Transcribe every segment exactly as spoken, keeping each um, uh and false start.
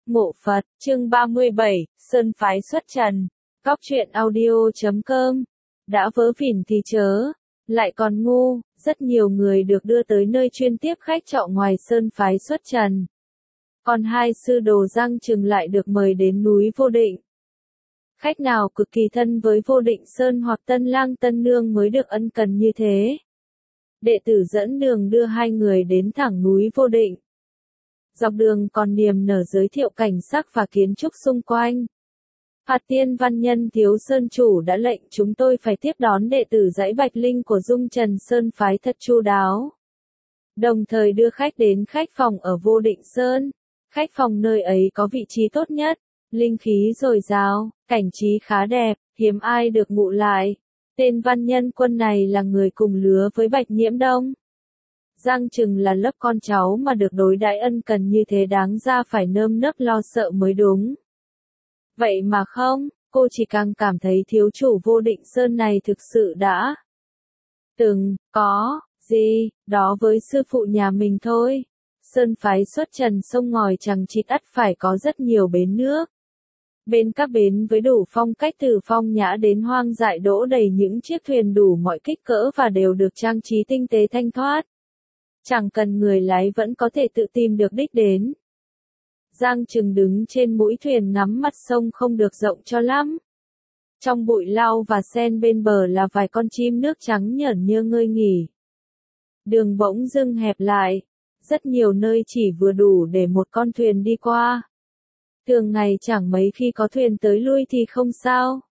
Mộ Phật, chương ba mươi bảy, Sơn Phái xuất trần. Cóc truyện audio chấm com. Đã vớ vẩn thì chớ, lại còn ngu, rất nhiều người được đưa tới nơi chuyên tiếp khách trọ ngoài Sơn Phái xuất trần. Còn hai sư đồ Giang Trừng lại được mời đến núi Vô Định. Khách nào cực kỳ thân với Vô Định Sơn hoặc Tân Lang Tân Nương mới được ân cần như thế. Đệ tử dẫn đường đưa hai người đến thẳng núi Vô Định. Dọc đường còn niềm nở giới thiệu cảnh sắc và kiến trúc xung quanh. Phạt Tiên Văn Nhân Thiếu Sơn Chủ đã lệnh chúng tôi phải tiếp đón đệ tử dãy Bạch Linh của Dung Trần Sơn Phái thật chu đáo. Đồng thời đưa khách đến khách phòng ở Vô Định Sơn. Khách phòng nơi ấy có vị trí tốt nhất, linh khí dồi dào, cảnh trí khá đẹp, hiếm ai được ngụ lại. Tên Văn Nhân Quân này là người cùng lứa với Bạch Nhiễm Đông. Giang Trừng là lớp con cháu mà được đối đãi ân cần như thế đáng ra phải nơm nớp lo sợ mới đúng. Vậy mà không, cô chỉ càng cảm thấy thiếu chủ Vô Định Sơn này thực sự đã từng có gì đó với sư phụ nhà mình thôi. Sơn Phái xuất trần sông ngòi chẳng chịt ắt phải có rất nhiều bến nước. Bên các bến với đủ phong cách từ phong nhã đến hoang dại đỗ đầy những chiếc thuyền đủ mọi kích cỡ và đều được trang trí tinh tế thanh thoát. Chẳng cần người lái vẫn có thể tự tìm được đích đến. Giang Trừng đứng trên mũi thuyền ngắm mặt sông không được rộng cho lắm. Trong bụi lau và sen bên bờ là vài con chim nước trắng nhởn nhơ ngơi nghỉ. Đường bỗng dưng hẹp lại. Rất nhiều nơi chỉ vừa đủ để một con thuyền đi qua. Thường ngày chẳng mấy khi có thuyền tới lui thì không sao.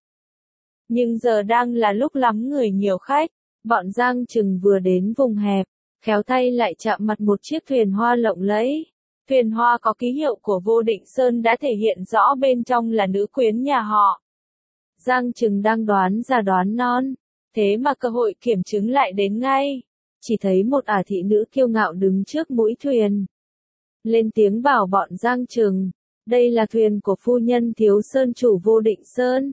Nhưng giờ đang là lúc lắm người nhiều khách. Bọn Giang Trừng vừa đến vùng hẹp. Khéo tay lại chạm mặt một chiếc thuyền hoa lộng lẫy. Thuyền hoa có ký hiệu của Vô Định Sơn đã thể hiện rõ bên trong là nữ quyến nhà họ. Giang Trừng đang đoán ra đoán non. Thế mà cơ hội kiểm chứng lại đến ngay. Chỉ thấy một ả thị nữ kiêu ngạo đứng trước mũi thuyền. Lên tiếng bảo bọn Giang Trừng. Đây là thuyền của phu nhân Thiếu Sơn Chủ Vô Định Sơn.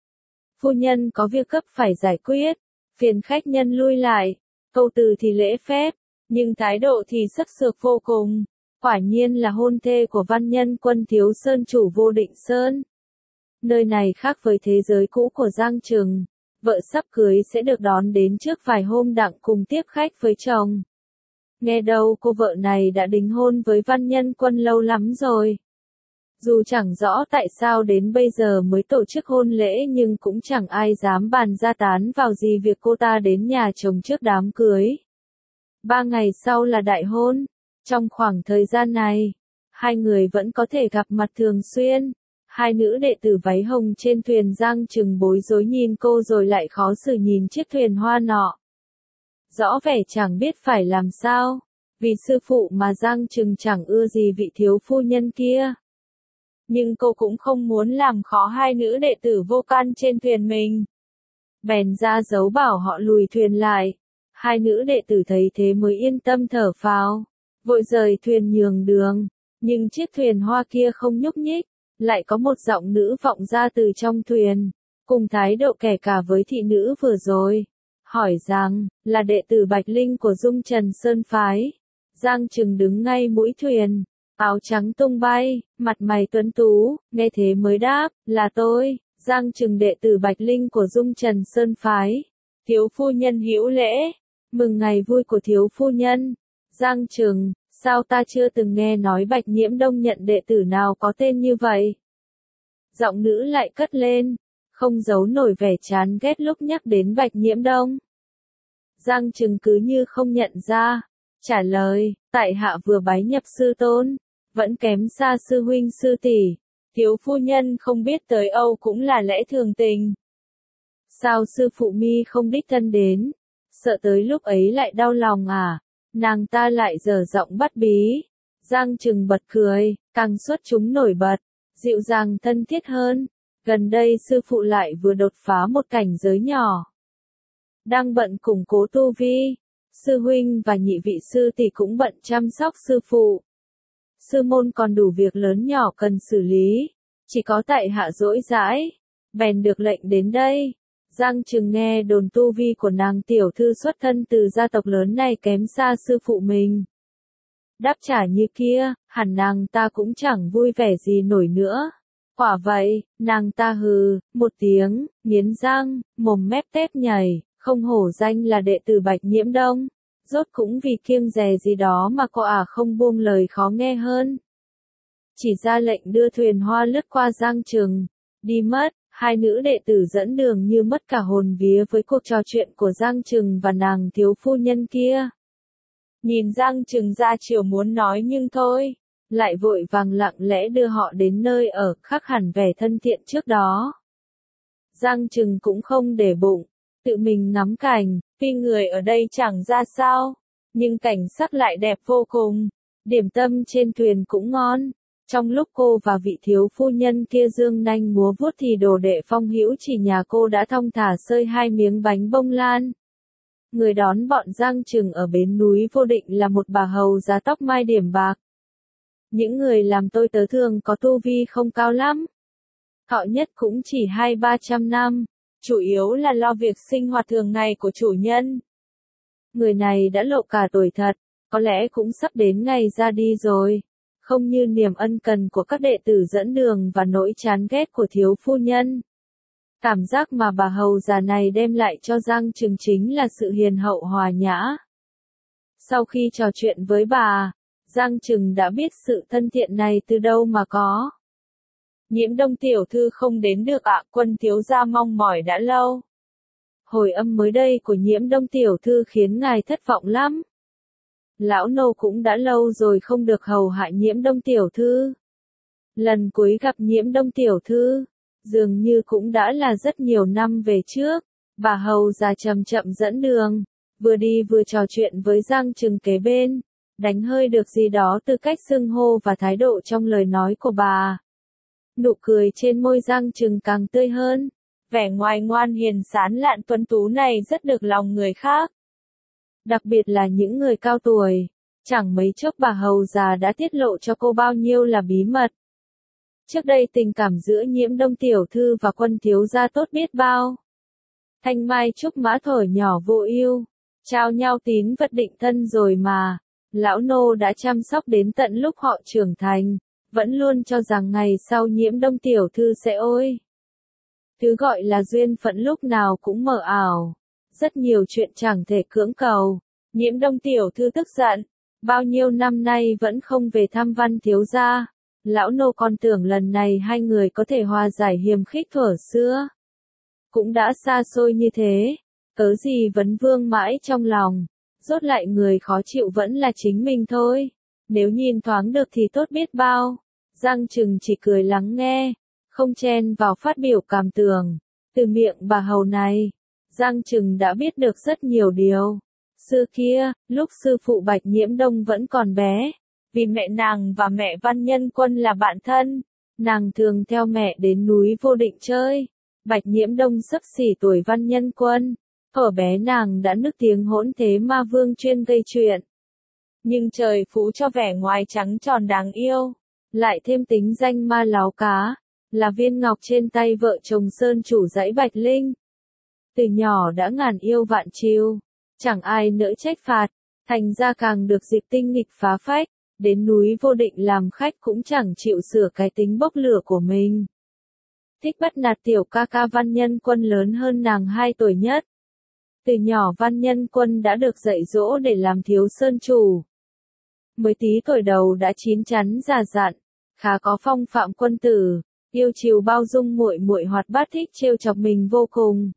Phu nhân có việc cấp phải giải quyết. Phiền khách nhân lui lại. Câu từ thì lễ phép, nhưng thái độ thì sắc sược vô cùng. Quả nhiên là hôn thê của Văn Nhân Quân Thiếu Sơn Chủ Vô Định Sơn. Nơi này khác với thế giới cũ của Giang Trừng. Vợ sắp cưới sẽ được đón đến trước vài hôm đặng cùng tiếp khách với chồng. Nghe đâu cô vợ này đã đính hôn với Văn Nhân Quân lâu lắm rồi. Dù chẳng rõ tại sao đến bây giờ mới tổ chức hôn lễ nhưng cũng chẳng ai dám bàn ra tán vào gì việc cô ta đến nhà chồng trước đám cưới. Ba ngày sau là đại hôn. Trong khoảng thời gian này, hai người vẫn có thể gặp mặt thường xuyên. Hai nữ đệ tử váy hồng trên thuyền Giang Trừng bối rối nhìn cô rồi lại khó xử nhìn chiếc thuyền hoa nọ. Rõ vẻ chẳng biết phải làm sao, vì sư phụ mà Giang Trừng chẳng ưa gì vị thiếu phu nhân kia. Nhưng cô cũng không muốn làm khó hai nữ đệ tử vô can trên thuyền mình. Bèn ra dấu bảo họ lùi thuyền lại. Hai nữ đệ tử thấy thế mới yên tâm thở phào, vội rời thuyền nhường đường. Nhưng chiếc thuyền hoa kia không nhúc nhích. Lại có một giọng nữ vọng ra từ trong thuyền, cùng thái độ kẻ cả với thị nữ vừa rồi, hỏi rằng, là đệ tử Bạch Linh của Dung Trần Sơn Phái. Giang Trừng đứng ngay mũi thuyền, áo trắng tung bay, mặt mày tuấn tú, nghe thế mới đáp, là tôi, Giang Trừng đệ tử Bạch Linh của Dung Trần Sơn Phái. Thiếu phu nhân hữu lễ, mừng ngày vui của thiếu phu nhân. Giang Trừng, sao ta chưa từng nghe nói Bạch Nhiễm Đông nhận đệ tử nào có tên như vậy? Giọng nữ lại cất lên, không giấu nổi vẻ chán ghét lúc nhắc đến Bạch Nhiễm Đông. Giang Trừng cứ như không nhận ra, trả lời, tại hạ vừa bái nhập sư tôn, vẫn kém xa sư huynh sư tỷ, thiếu phu nhân không biết tới Âu cũng là lẽ thường tình. Sao sư phụ mi không đích thân đến, sợ tới lúc ấy lại đau lòng à? Nàng ta lại dở giọng bắt bí. Giang Trừng bật cười, càng xuất chúng nổi bật, dịu dàng thân thiết hơn. Gần đây sư phụ lại vừa đột phá một cảnh giới nhỏ. Đang bận củng cố tu vi. Sư huynh và nhị vị sư tỷ cũng bận chăm sóc sư phụ. Sư môn còn đủ việc lớn nhỏ cần xử lý. Chỉ có tại hạ dỗi dãi. Bèn được lệnh đến đây. Giang Trừng nghe đồn tu vi của nàng tiểu thư xuất thân từ gia tộc lớn này kém xa sư phụ mình. Đáp trả như kia, hẳn nàng ta cũng chẳng vui vẻ gì nổi nữa. Quả vậy, nàng ta hừ, một tiếng, nghiến răng, mồm mép tép nhảy, không hổ danh là đệ tử Bạch Nhiễm Đông. Rốt cũng vì kiêng dè gì đó mà cô ả không buông lời khó nghe hơn. Chỉ ra lệnh đưa thuyền hoa lướt qua Giang Trừng, đi mất, hai nữ đệ tử dẫn đường như mất cả hồn vía với cuộc trò chuyện của Giang Trừng và nàng thiếu phu nhân kia. Nhìn Giang Trừng ra chiều muốn nói nhưng thôi, lại vội vàng lặng lẽ đưa họ đến nơi ở, khác hẳn vẻ thân thiện trước đó. Giang Trừng cũng không để bụng, tự mình ngắm cảnh, tuy người ở đây chẳng ra sao, nhưng cảnh sắc lại đẹp vô cùng, điểm tâm trên thuyền cũng ngon. Trong lúc cô và vị thiếu phu nhân kia dương nanh múa vuốt thì đồ đệ Phong Hữu Chỉ nhà cô đã thong thả xơi hai miếng bánh bông lan. Người đón bọn Giang Trừng ở bến núi Vô Định là một bà hầu già tóc mai điểm bạc. Những người làm tôi tớ thường có tu vi không cao lắm. Thọ nhất cũng chỉ hai ba trăm năm, chủ yếu là lo việc sinh hoạt thường ngày của chủ nhân. Người này đã lộ cả tuổi thật, có lẽ cũng sắp đến ngày ra đi rồi. Không như niềm ân cần của các đệ tử dẫn đường và nỗi chán ghét của thiếu phu nhân. Cảm giác mà bà hầu già này đem lại cho Giang Trừng chính là sự hiền hậu hòa nhã. Sau khi trò chuyện với bà, Giang Trừng đã biết sự thân thiện này từ đâu mà có. Nhiễm Đông tiểu thư không đến được ạ, Quân thiếu gia mong mỏi đã lâu. Hồi âm mới đây của Nhiễm Đông tiểu thư khiến ngài thất vọng lắm. Lão nô cũng đã lâu rồi không được hầu hạ Nhiễm Đông tiểu thư. Lần cuối gặp Nhiễm Đông tiểu thư, dường như cũng đã là rất nhiều năm về trước. Bà hầu già chậm chậm dẫn đường, vừa đi vừa trò chuyện với Giang Trừng kế bên, đánh hơi được gì đó từ cách xưng hô và thái độ trong lời nói của bà. Nụ cười trên môi Giang Trừng càng tươi hơn, vẻ ngoài ngoan hiền sán lạn tuấn tú này rất được lòng người khác. Đặc biệt là những người cao tuổi, chẳng mấy chốc bà hầu già đã tiết lộ cho cô bao nhiêu là bí mật. Trước đây tình cảm giữa Nhiễm Đông tiểu thư và Quân thiếu gia tốt biết bao. Thanh mai trúc mã thổi nhỏ vô ưu, trao nhau tín vật định thân rồi mà, lão nô đã chăm sóc đến tận lúc họ trưởng thành, vẫn luôn cho rằng ngày sau Nhiễm Đông tiểu thư sẽ ôi. Thứ gọi là duyên phận lúc nào cũng mờ ảo, rất nhiều chuyện chẳng thể cưỡng cầu. Nhiễm Đông tiểu thư tức giận, bao nhiêu năm nay vẫn không về thăm Văn thiếu gia. Lão nô còn tưởng lần này hai người có thể hòa giải hiềm khích thuở xưa. Cũng đã xa xôi như thế, cớ gì vấn vương mãi trong lòng, rốt lại người khó chịu vẫn là chính mình thôi. Nếu nhìn thoáng được thì tốt biết bao. Giang Trừng chỉ cười lắng nghe, không chen vào phát biểu cảm tưởng. Từ miệng bà hầu này, Giang Trừng đã biết được rất nhiều điều. Xưa kia, lúc sư phụ Bạch Nhiễm Đông vẫn còn bé, vì mẹ nàng và mẹ Văn Nhân Quân là bạn thân, nàng thường theo mẹ đến núi Vô Định chơi. Bạch Nhiễm Đông xấp xỉ tuổi Văn Nhân Quân, ở bé nàng đã nức tiếng hỗn thế ma vương chuyên gây chuyện. Nhưng trời phú cho vẻ ngoài trắng tròn đáng yêu, lại thêm tính danh ma láo cá, là viên ngọc trên tay vợ chồng Sơn chủ dãy Bạch Linh. Từ nhỏ đã ngàn yêu vạn chiêu, chẳng ai nỡ trách phạt, thành ra càng được dịp tinh nghịch phá phách. Đến núi Vô Định làm khách cũng chẳng chịu sửa cái tính bốc lửa của mình. Thích bắt nạt tiểu ca ca Văn Nhân Quân lớn hơn nàng hai tuổi nhất. Từ nhỏ Văn Nhân Quân đã được dạy dỗ để làm thiếu sơn chủ. Mới tí tuổi đầu đã chín chắn già dặn, khá có phong phạm quân tử, yêu chiều bao dung muội muội hoạt bát thích trêu chọc mình vô cùng.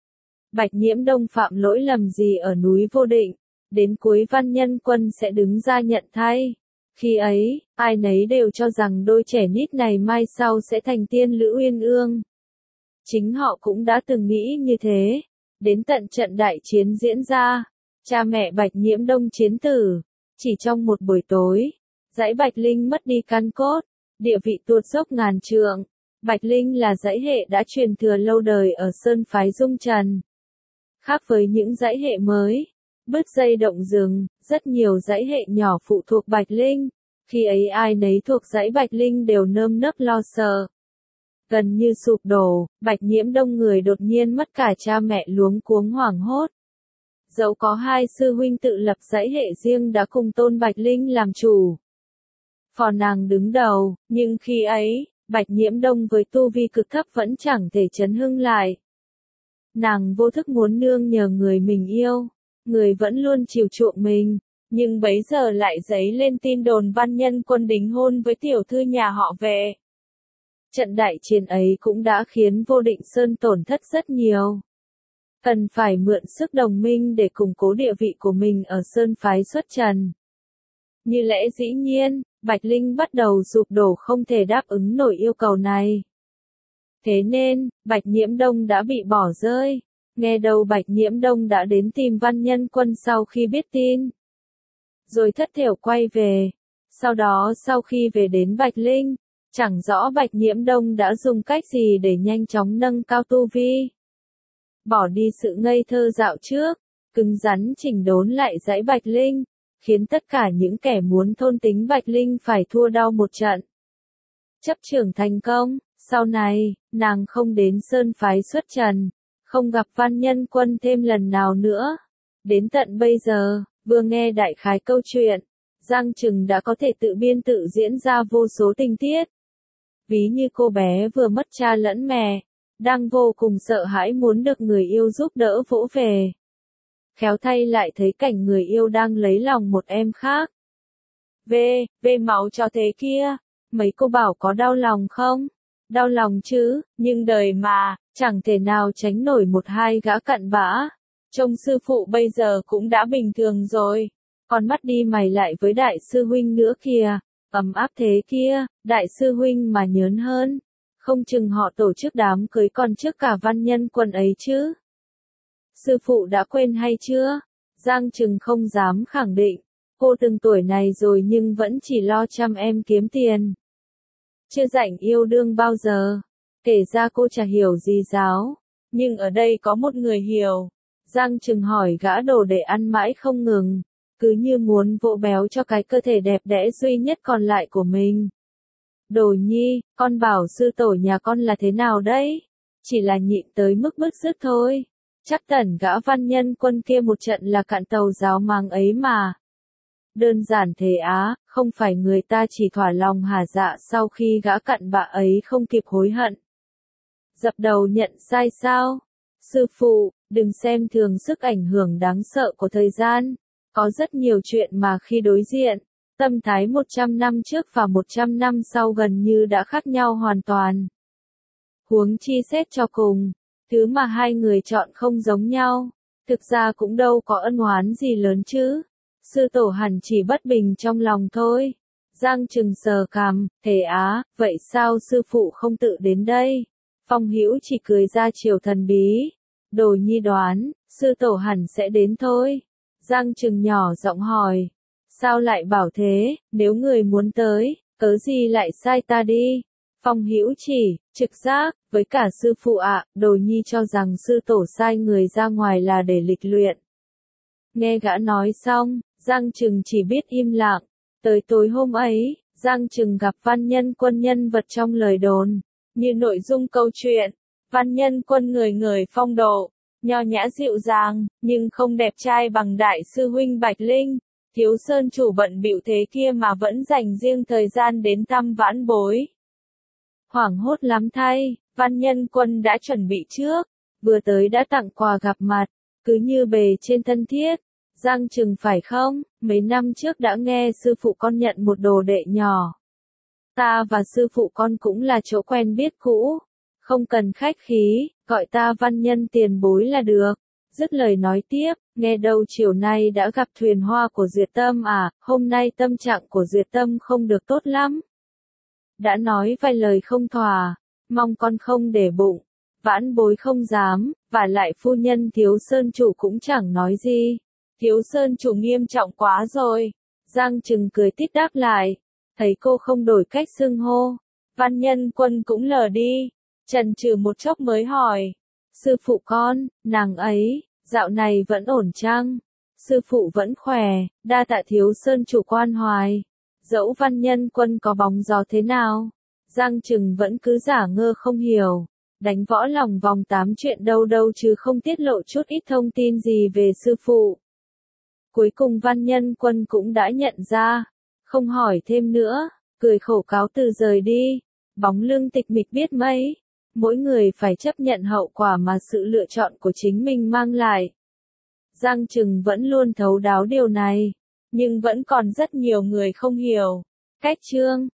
Bạch Nhiễm Đông phạm lỗi lầm gì ở núi Vô Định, đến cuối Văn Nhân Quân sẽ đứng ra nhận thay. Khi ấy, ai nấy đều cho rằng đôi trẻ nít này mai sau sẽ thành tiên Lữ Uyên Ương. Chính họ cũng đã từng nghĩ như thế. Đến tận trận đại chiến diễn ra, cha mẹ Bạch Nhiễm Đông chiến tử. Chỉ trong một buổi tối, dãy Bạch Linh mất đi căn cốt, địa vị tuột dốc ngàn trượng. Bạch Linh là dãy hệ đã truyền thừa lâu đời ở Sơn phái Dung Trần. Khác với những dãy hệ mới, bứt dây động rừng, rất nhiều dãy hệ nhỏ phụ thuộc Bạch Linh. Khi ấy ai nấy thuộc dãy Bạch Linh đều nơm nớp lo sợ. Gần như sụp đổ, Bạch Nhiễm Đông người đột nhiên mất cả cha mẹ luống cuống hoảng hốt. Dẫu có hai sư huynh tự lập dãy hệ riêng đã cùng Tôn Bạch Linh làm chủ. Phò nàng đứng đầu, nhưng khi ấy, Bạch Nhiễm Đông với tu vi cực thấp vẫn chẳng thể chấn hưng lại. Nàng vô thức muốn nương nhờ người mình yêu, người vẫn luôn chiều chuộng mình, nhưng bấy giờ lại dấy lên tin đồn Văn Nhân Quân đính hôn với tiểu thư nhà họ về. Trận đại chiến ấy cũng đã khiến Vô Định Sơn tổn thất rất nhiều. Cần phải mượn sức đồng minh để củng cố địa vị của mình ở Sơn phái xuất trần. Như lẽ dĩ nhiên, Bạch Linh bắt đầu sụp đổ không thể đáp ứng nổi yêu cầu này. Thế nên, Bạch Nhiễm Đông đã bị bỏ rơi. Nghe đầu Bạch Nhiễm Đông đã đến tìm Văn Nhân Quân sau khi biết tin. Rồi thất thểu quay về. Sau đó sau khi về đến Bạch Linh, chẳng rõ Bạch Nhiễm Đông đã dùng cách gì để nhanh chóng nâng cao tu vi. Bỏ đi sự ngây thơ dạo trước, cứng rắn chỉnh đốn lại dãy Bạch Linh, khiến tất cả những kẻ muốn thôn tính Bạch Linh phải thua đau một trận. Chấp trưởng thành công, sau này, nàng không đến Sơn phái xuất trần, không gặp Văn Nhân Quân thêm lần nào nữa. Đến tận bây giờ, vừa nghe đại khái câu chuyện, Giang Trừng đã có thể tự biên tự diễn ra vô số tình tiết. Ví như cô bé vừa mất cha lẫn mẹ, đang vô cùng sợ hãi muốn được người yêu giúp đỡ vỗ về. Khéo thay lại thấy cảnh người yêu đang lấy lòng một em khác. Về, về máu cho thế kia, mấy cô bảo có đau lòng không? Đau lòng chứ, nhưng đời mà, chẳng thể nào tránh nổi một hai gã cặn bã. Trông sư phụ bây giờ cũng đã bình thường rồi, còn mắt đi mày lại với đại sư huynh nữa kìa, ấm áp thế kia, đại sư huynh mà nhớn hơn. Không chừng họ tổ chức đám cưới còn trước cả Văn Nhân Quân ấy chứ. Sư phụ đã quên hay chưa? Giang Trừng không dám khẳng định. Cô từng tuổi này rồi nhưng vẫn chỉ lo chăm em kiếm tiền. Chưa rảnh yêu đương bao giờ. Kể ra cô chả hiểu gì giáo. Nhưng ở đây có một người hiểu. Giang Trừng hỏi gã đồ để ăn mãi không ngừng. Cứ như muốn vỗ béo cho cái cơ thể đẹp đẽ duy nhất còn lại của mình. Đồ Nhi, con bảo sư tổ nhà con là thế nào đấy? Chỉ là nhịn tới mức bứt rứt thôi. Chắc tẩn gã Văn Nhân Quân kia một trận là cạn tàu giáo mang ấy mà. Đơn giản thế á, không phải người ta chỉ thỏa lòng hả dạ sau khi gã cặn bạ ấy không kịp hối hận. Dập đầu nhận sai sao? Sư phụ, đừng xem thường sức ảnh hưởng đáng sợ của thời gian. Có rất nhiều chuyện mà khi đối diện, tâm thái một trăm năm trước và một trăm năm sau gần như đã khác nhau hoàn toàn. Huống chi xét cho cùng, thứ mà hai người chọn không giống nhau, thực ra cũng đâu có ân oán gì lớn chứ. Sư tổ hẳn chỉ bất bình trong lòng thôi. Giang Trừng sờ cằm, thế á, vậy sao sư phụ không tự đến đây? Phong Hữu chỉ cười ra chiều thần bí. Đồ Nhi đoán, sư tổ hẳn sẽ đến thôi. Giang Trừng nhỏ giọng hỏi. Sao lại bảo thế, nếu người muốn tới, cớ gì lại sai ta đi? Phong Hữu chỉ, trực giác, với cả sư phụ ạ, Đồ Nhi cho rằng sư tổ sai người ra ngoài là để lịch luyện. Nghe gã nói xong, Giang Trừng chỉ biết im lặng. Tới tối hôm ấy, Giang Trừng gặp Văn Nhân Quân nhân vật trong lời đồn. Như nội dung câu chuyện, Văn Nhân Quân người người phong độ, nho nhã dịu dàng, nhưng không đẹp trai bằng đại sư huynh Bạch Linh. Thiếu Sơn chủ bận bịu thế kia mà vẫn dành riêng thời gian đến thăm vãn bối. Hoảng hốt lắm thay, Văn Nhân Quân đã chuẩn bị trước, vừa tới đã tặng quà gặp mặt, cứ như bề trên thân thiết. Giang Trừng phải không, mấy năm trước đã nghe sư phụ con nhận một đồ đệ nhỏ. Ta và sư phụ con cũng là chỗ quen biết cũ, không cần khách khí, gọi ta Văn Nhân tiền bối là được. Dứt lời nói tiếp, nghe đâu chiều nay đã gặp thuyền hoa của Duyệt Tâm à, hôm nay tâm trạng của Duyệt Tâm không được tốt lắm. Đã nói vài lời không thỏa, mong con không để bụng, vãn bối không dám, và lại phu nhân Thiếu Sơn chủ cũng chẳng nói gì. Thiếu Sơn chủ nghiêm trọng quá rồi. Giang Trừng cười tít đáp lại, thấy cô không đổi cách xưng hô. Văn Nhân Quân cũng lờ đi, chần chừ một chốc mới hỏi. Sư phụ con, nàng ấy, dạo này vẫn ổn chăng? Sư phụ vẫn khỏe, đa tạ Thiếu Sơn chủ quan hoài. Dẫu Văn Nhân Quân có bóng gió thế nào, Giang Trừng vẫn cứ giả ngơ không hiểu. đánh võ lòng vòng tám chuyện đâu đâu chứ không tiết lộ chút ít thông tin gì về sư phụ. Cuối cùng Văn Nhân Quân cũng đã nhận ra, không hỏi thêm nữa, cười khổ cáo từ rời đi, bóng lưng tịch mịch biết mấy. Mỗi người phải chấp nhận hậu quả mà sự lựa chọn của chính mình mang lại. Giang Trừng vẫn luôn thấu đáo điều này, nhưng vẫn còn rất nhiều người không hiểu. Cách chương